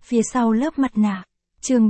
Phía sau lớp mặt nạ. Chương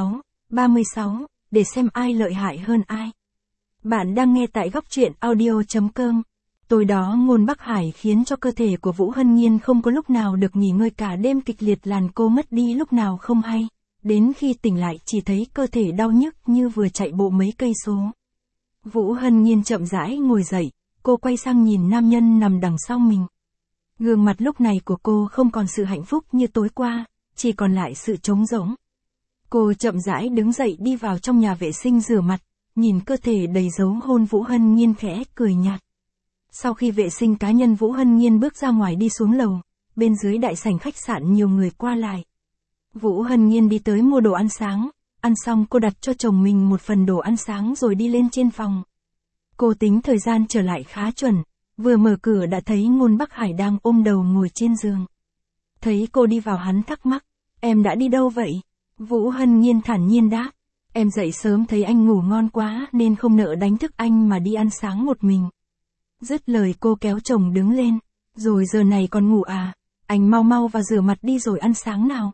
36, để xem ai lợi hại hơn ai. Bạn đang nghe tại góc truyện audio.com. Tối đó Ngôn Bắc Hải khiến cho cơ thể của Vũ Hân Nhiên không có lúc nào được nghỉ ngơi, cả đêm kịch liệt làm cô mất đi lúc nào không hay. Đến khi tỉnh lại chỉ thấy cơ thể đau nhức như vừa chạy bộ mấy cây số. Vũ Hân Nhiên chậm rãi ngồi dậy, cô quay sang nhìn nam nhân nằm đằng sau mình. Gương mặt lúc này của cô không còn sự hạnh phúc như tối qua, chỉ còn lại sự trống rỗng. Cô chậm rãi đứng dậy đi vào trong nhà vệ sinh rửa mặt, nhìn cơ thể đầy dấu hôn Vũ Hân Nhiên khẽ cười nhạt. Sau khi vệ sinh cá nhân, Vũ Hân Nhiên bước ra ngoài đi xuống lầu, bên dưới đại sảnh khách sạn nhiều người qua lại. Vũ Hân Nhiên đi tới mua đồ ăn sáng, ăn xong cô đặt cho chồng mình một phần đồ ăn sáng rồi đi lên trên phòng. Cô tính thời gian trở lại khá chuẩn, vừa mở cửa đã thấy Ngôn Bắc Hải đang ôm đầu ngồi trên giường. Thấy cô đi vào hắn thắc mắc, em đã đi đâu vậy? Vũ Hân Nhiên thản nhiên đáp, em dậy sớm thấy anh ngủ ngon quá nên không nỡ đánh thức anh mà đi ăn sáng một mình. Dứt lời cô kéo chồng đứng lên, rồi giờ này còn ngủ à, anh mau mau vào rửa mặt đi rồi ăn sáng nào.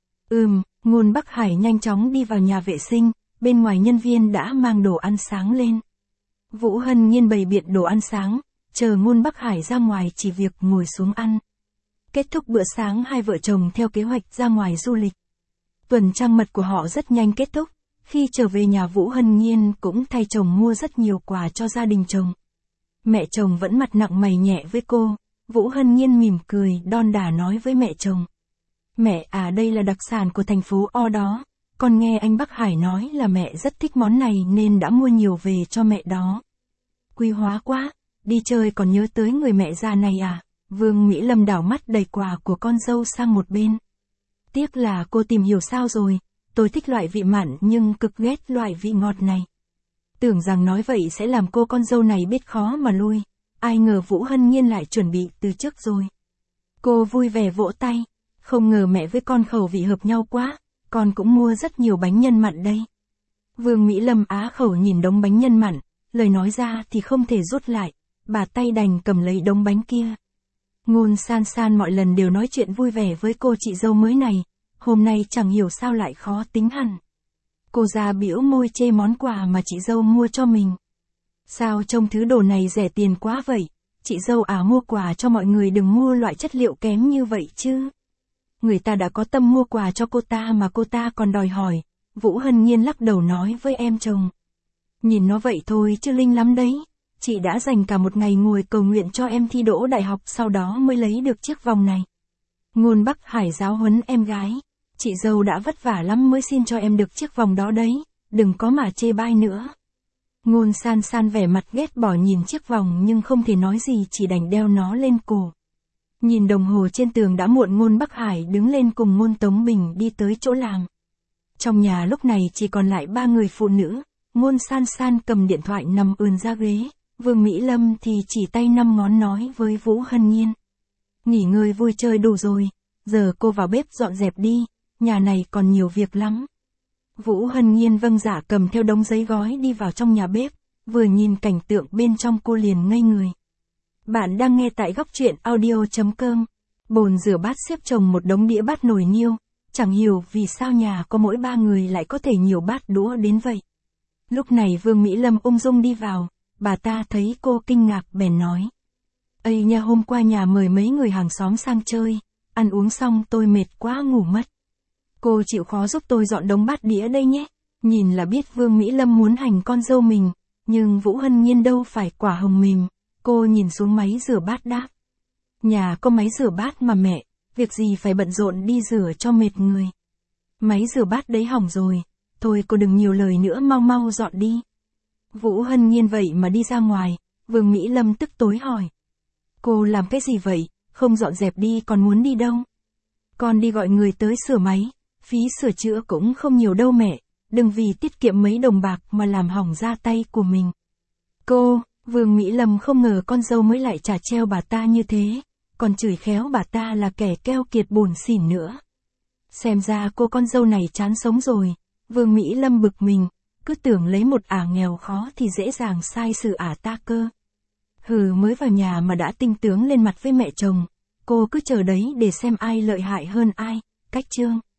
Ngôn Bắc Hải nhanh chóng đi vào nhà vệ sinh, bên ngoài nhân viên đã mang đồ ăn sáng lên. Vũ Hân Nhiên bày biện đồ ăn sáng, chờ Ngôn Bắc Hải ra ngoài chỉ việc ngồi xuống ăn. Kết thúc bữa sáng, hai vợ chồng theo kế hoạch ra ngoài du lịch. Tuần trăng mật của họ rất nhanh kết thúc, khi trở về nhà Vũ Hân Nhiên cũng thay chồng mua rất nhiều quà cho gia đình chồng. Mẹ chồng vẫn mặt nặng mày nhẹ với cô, Vũ Hân Nhiên mỉm cười đon đả nói với mẹ chồng. Mẹ à, đây là đặc sản của thành phố O đó, con nghe anh Bắc Hải nói là mẹ rất thích món này nên đã mua nhiều về cho mẹ đó. Quý hóa quá, đi chơi còn nhớ tới người mẹ già này à? Vương Mỹ Lâm đảo mắt đầy quà của con dâu sang một bên. Tiếc là cô tìm hiểu sao rồi, tôi thích loại vị mặn nhưng cực ghét loại vị ngọt này. Tưởng rằng nói vậy sẽ làm cô con dâu này biết khó mà lui, ai ngờ Vũ Hân Nhiên lại chuẩn bị từ trước rồi. Cô vui vẻ vỗ tay, không ngờ mẹ với con khẩu vị hợp nhau quá, con cũng mua rất nhiều bánh nhân mặn đây. Vương Mỹ Lâm á khẩu nhìn đống bánh nhân mặn, lời nói ra thì không thể rút lại, bà tay đành cầm lấy đống bánh kia. Ngôn San San mọi lần đều nói chuyện vui vẻ với cô chị dâu mới này, hôm nay chẳng hiểu sao lại khó tính hẳn. Cô ra biểu môi chê món quà mà chị dâu mua cho mình. Sao trông thứ đồ này rẻ tiền quá vậy, chị dâu à, mua quà cho mọi người đừng mua loại chất liệu kém như vậy chứ. Người ta đã có tâm mua quà cho cô ta mà cô ta còn đòi hỏi. Vũ Hân Nhiên lắc đầu nói với em chồng. Nhìn nó vậy thôi chứ linh lắm đấy. Chị đã dành cả một ngày ngồi cầu nguyện cho em thi đỗ đại học, sau đó mới lấy được chiếc vòng này. Ngôn Bắc Hải giáo huấn em gái. Chị dâu đã vất vả lắm mới xin cho em được chiếc vòng đó đấy, đừng có mà chê bai nữa. Ngôn San San vẻ mặt ghét bỏ nhìn chiếc vòng nhưng không thể nói gì, chỉ đành đeo nó lên cổ. Nhìn đồng hồ trên tường đã muộn, Ngôn Bắc Hải đứng lên cùng Ngôn Tống Bình đi tới chỗ làm. Trong nhà lúc này chỉ còn lại 3 người phụ nữ, Ngôn San San cầm điện thoại nằm ườn ra ghế, Vương Mỹ Lâm thì chỉ tay 5 ngón nói với Vũ Hân Nhiên. Nghỉ ngơi vui chơi đủ rồi, giờ cô vào bếp dọn dẹp đi, nhà này còn nhiều việc lắm. Vũ Hân Nhiên vâng dạ cầm theo đống giấy gói đi vào trong nhà bếp, vừa nhìn cảnh tượng bên trong cô liền ngây người. Bạn đang nghe tại góc truyện audio.com. Bồn rửa bát xếp chồng một đống đĩa bát nồi niêu, chẳng hiểu vì sao nhà có mỗi 3 người lại có thể nhiều bát đũa đến vậy. Lúc này Vương Mỹ Lâm ung dung đi vào, bà ta thấy cô kinh ngạc bèn nói. Ây nha, hôm qua nhà mời mấy người hàng xóm sang chơi, ăn uống xong tôi mệt quá ngủ mất. Cô chịu khó giúp tôi dọn đống bát đĩa đây nhé. Nhìn là biết Vương Mỹ Lâm muốn hành con dâu mình, nhưng Vũ Hân Nhiên đâu phải quả hồng mềm. Cô nhìn xuống máy rửa bát đáp. Nhà có máy rửa bát mà mẹ, việc gì phải bận rộn đi rửa cho mệt người. Máy rửa bát đấy hỏng rồi, thôi cô đừng nhiều lời nữa, mau mau dọn đi. Vũ Hân Nhiên vậy mà đi ra ngoài, Vương Mỹ Lâm tức tối hỏi. Cô làm cái gì vậy, không dọn dẹp đi còn muốn đi đâu? Con đi gọi người tới sửa máy, phí sửa chữa cũng không nhiều đâu mẹ, đừng vì tiết kiệm mấy đồng bạc mà làm hỏng da tay của mình. Cô, Vương Mỹ Lâm không ngờ con dâu mới lại trả treo bà ta như thế, còn chửi khéo bà ta là kẻ keo kiệt bủn xỉn nữa. Xem ra cô con dâu này chán sống rồi, Vương Mỹ Lâm bực mình, cứ tưởng lấy một ả nghèo khó thì dễ dàng sai xử ả ta cơ. Mới vào nhà mà đã tinh tướng lên mặt với mẹ chồng, cô cứ chờ đấy để xem ai lợi hại hơn ai, cách chương.